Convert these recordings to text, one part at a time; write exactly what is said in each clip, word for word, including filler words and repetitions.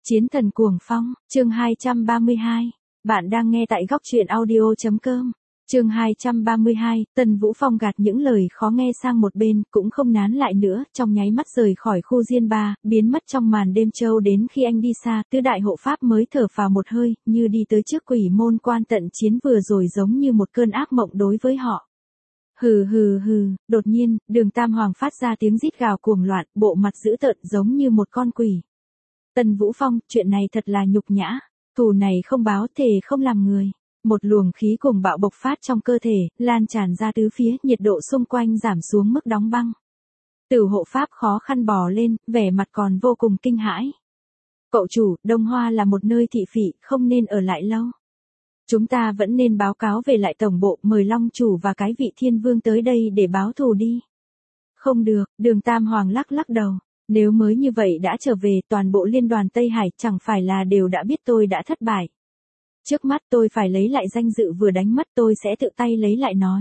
Chiến thần cuồng phong, chương hai trăm ba mươi hai. Bạn đang nghe tại góc truyện audio.com. Chương hai trăm ba mươi hai, Tần Vũ Phong gạt những lời khó nghe sang một bên, cũng không nán lại nữa, trong nháy mắt rời khỏi khu Diên Ba, biến mất trong màn đêm châu. Đến khi anh đi xa, tứ đại hộ pháp mới thở phào một hơi, như đi tới trước quỷ môn quan tận chiến vừa rồi, giống như một cơn ác mộng đối với họ. Hừ hừ hừ, đột nhiên, Đường Tam Hoàng phát ra tiếng rít gào cuồng loạn, bộ mặt dữ tợn giống như một con quỷ. Tần Vũ Phong, chuyện này thật là nhục nhã, thù này không báo thề không làm người. Một luồng khí cuồng bạo bộc phát trong cơ thể, lan tràn ra tứ phía, nhiệt độ xung quanh giảm xuống mức đóng băng. Tử hộ pháp khó khăn bò lên, vẻ mặt còn vô cùng kinh hãi. Cậu chủ, Đông Hoa là một nơi thị phỉ, không nên ở lại lâu. Chúng ta vẫn nên báo cáo về lại tổng bộ, mời Long chủ và cái vị Thiên Vương tới đây để báo thù đi. Không được, Đường Tam Hoàng lắc lắc đầu. Nếu mới như vậy đã trở về, toàn bộ liên đoàn Tây Hải chẳng phải là đều đã biết tôi đã thất bại. Trước mắt tôi phải lấy lại danh dự vừa đánh mất, tôi sẽ tự tay lấy lại nói.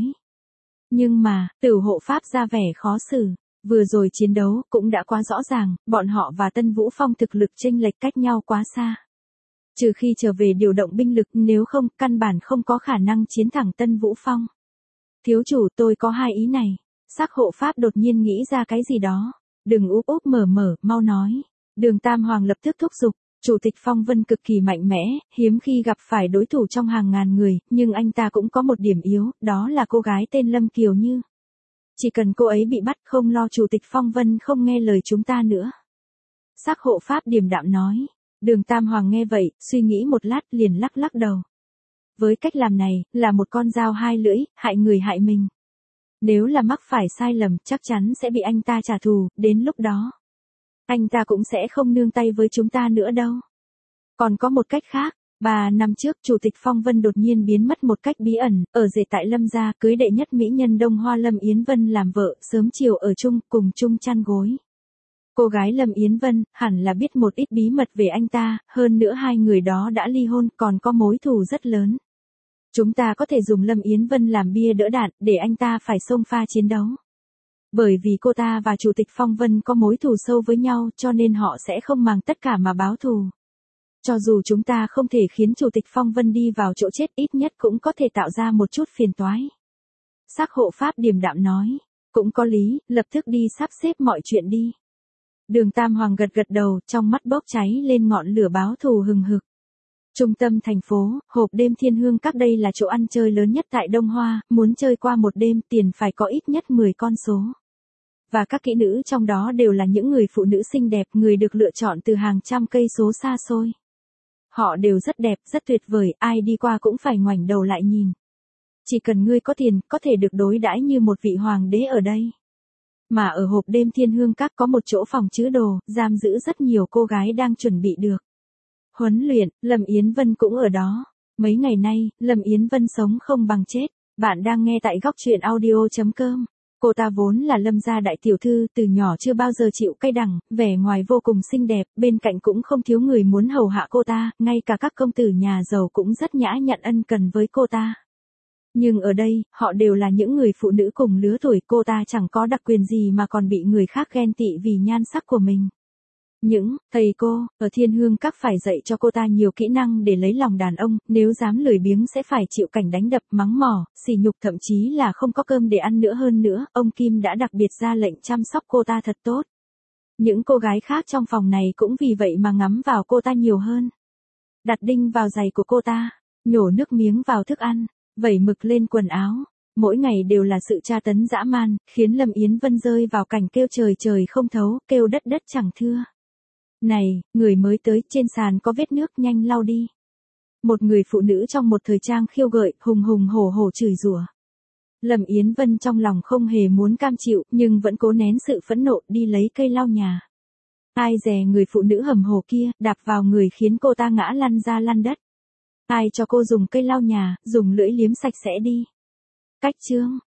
Nhưng mà, Tử hộ pháp ra vẻ khó xử. Vừa rồi chiến đấu cũng đã quá rõ ràng, bọn họ và Tân Vũ Phong thực lực chênh lệch cách nhau quá xa. Trừ khi trở về điều động binh lực, nếu không, căn bản không có khả năng chiến thẳng Tân Vũ Phong. Thiếu chủ, tôi có hai ý này. Sắc hộ pháp đột nhiên nghĩ ra cái gì đó. Đừng úp úp mở mở, mau nói. Đường Tam Hoàng lập tức thúc giục. Chủ tịch Phong Vân cực kỳ mạnh mẽ, hiếm khi gặp phải đối thủ trong hàng ngàn người, nhưng anh ta cũng có một điểm yếu, đó là cô gái tên Lâm Kiều Như. Chỉ cần cô ấy bị bắt, không lo Chủ tịch Phong Vân không nghe lời chúng ta nữa. Sắc hộ pháp điềm đạm nói. Đường Tam Hoàng nghe vậy, suy nghĩ một lát liền lắc lắc đầu. Với cách làm này, là một con dao hai lưỡi, hại người hại mình. Nếu là mắc phải sai lầm, chắc chắn sẽ bị anh ta trả thù, đến lúc đó. Anh ta cũng sẽ không nương tay với chúng ta nữa đâu. Còn có một cách khác, ba năm trước Chủ tịch Phong Vân đột nhiên biến mất một cách bí ẩn, ở rể tại Lâm gia, cưới đệ nhất mỹ nhân Đông Hoa Lâm Yến Vân làm vợ, sớm chiều ở chung, cùng chung chăn gối. Cô gái Lâm Yến Vân, hẳn là biết một ít bí mật về anh ta, hơn nữa hai người đó đã ly hôn, còn có mối thù rất lớn. Chúng ta có thể dùng Lâm Yến Vân làm bia đỡ đạn, để anh ta phải xông pha chiến đấu. Bởi vì cô ta và Chủ tịch Phong Vân có mối thù sâu với nhau, cho nên họ sẽ không màng tất cả mà báo thù. Cho dù chúng ta không thể khiến Chủ tịch Phong Vân đi vào chỗ chết, ít nhất cũng có thể tạo ra một chút phiền toái. Sắc hộ pháp điềm đạm nói. Cũng có lý, lập tức đi sắp xếp mọi chuyện đi. Đường Tam Hoàng gật gật đầu, trong mắt bốc cháy lên ngọn lửa báo thù hừng hực. Trung tâm thành phố, hộp đêm Thiên Hương Các đây là chỗ ăn chơi lớn nhất tại Đông Hoa, muốn chơi qua một đêm tiền phải có ít nhất mười con số. Và các kỹ nữ trong đó đều là những người phụ nữ xinh đẹp, người được lựa chọn từ hàng trăm cây số xa xôi. Họ đều rất đẹp, rất tuyệt vời, ai đi qua cũng phải ngoảnh đầu lại nhìn. Chỉ cần ngươi có tiền, có thể được đối đãi như một vị hoàng đế ở đây. Mà ở hộp đêm Thiên Hương Các có một chỗ phòng chứa đồ, giam giữ rất nhiều cô gái đang chuẩn bị được huấn luyện, Lâm Yến Vân cũng ở đó. Mấy ngày nay, Lâm Yến Vân sống không bằng chết. Bạn đang nghe tại góc truyện audio.com. Cô ta vốn là Lâm gia đại tiểu thư, từ nhỏ chưa bao giờ chịu cay đắng, vẻ ngoài vô cùng xinh đẹp, bên cạnh cũng không thiếu người muốn hầu hạ cô ta, ngay cả các công tử nhà giàu cũng rất nhã nhặn ân cần với cô ta. Nhưng ở đây, họ đều là những người phụ nữ cùng lứa tuổi, cô ta chẳng có đặc quyền gì mà còn bị người khác ghen tị vì nhan sắc của mình. Những thầy cô ở Thiên Hương Các phải dạy cho cô ta nhiều kỹ năng để lấy lòng đàn ông, nếu dám lười biếng sẽ phải chịu cảnh đánh đập, mắng mỏ, sỉ nhục, thậm chí là không có cơm để ăn nữa. Hơn nữa, ông Kim đã đặc biệt ra lệnh chăm sóc cô ta thật tốt. Những cô gái khác trong phòng này cũng vì vậy mà ngắm vào cô ta nhiều hơn. Đặt đinh vào giày của cô ta, nhổ nước miếng vào thức ăn, vẩy mực lên quần áo. Mỗi ngày đều là sự tra tấn dã man, khiến Lâm Yến Vân rơi vào cảnh kêu trời trời không thấu, kêu đất đất chẳng thưa. Này, người mới tới, trên sàn có vết nước, nhanh lau đi. Một người phụ nữ trong một thời trang khiêu gợi, hùng hùng hổ hổ chửi rủa. Lâm Yến Vân trong lòng không hề muốn cam chịu, nhưng vẫn cố nén sự phẫn nộ, đi lấy cây lau nhà. Ai dè người phụ nữ hầm hổ kia, đạp vào người khiến cô ta ngã lăn ra lăn đất. Ai cho cô dùng cây lau nhà, dùng lưỡi liếm sạch sẽ đi. Cách chương,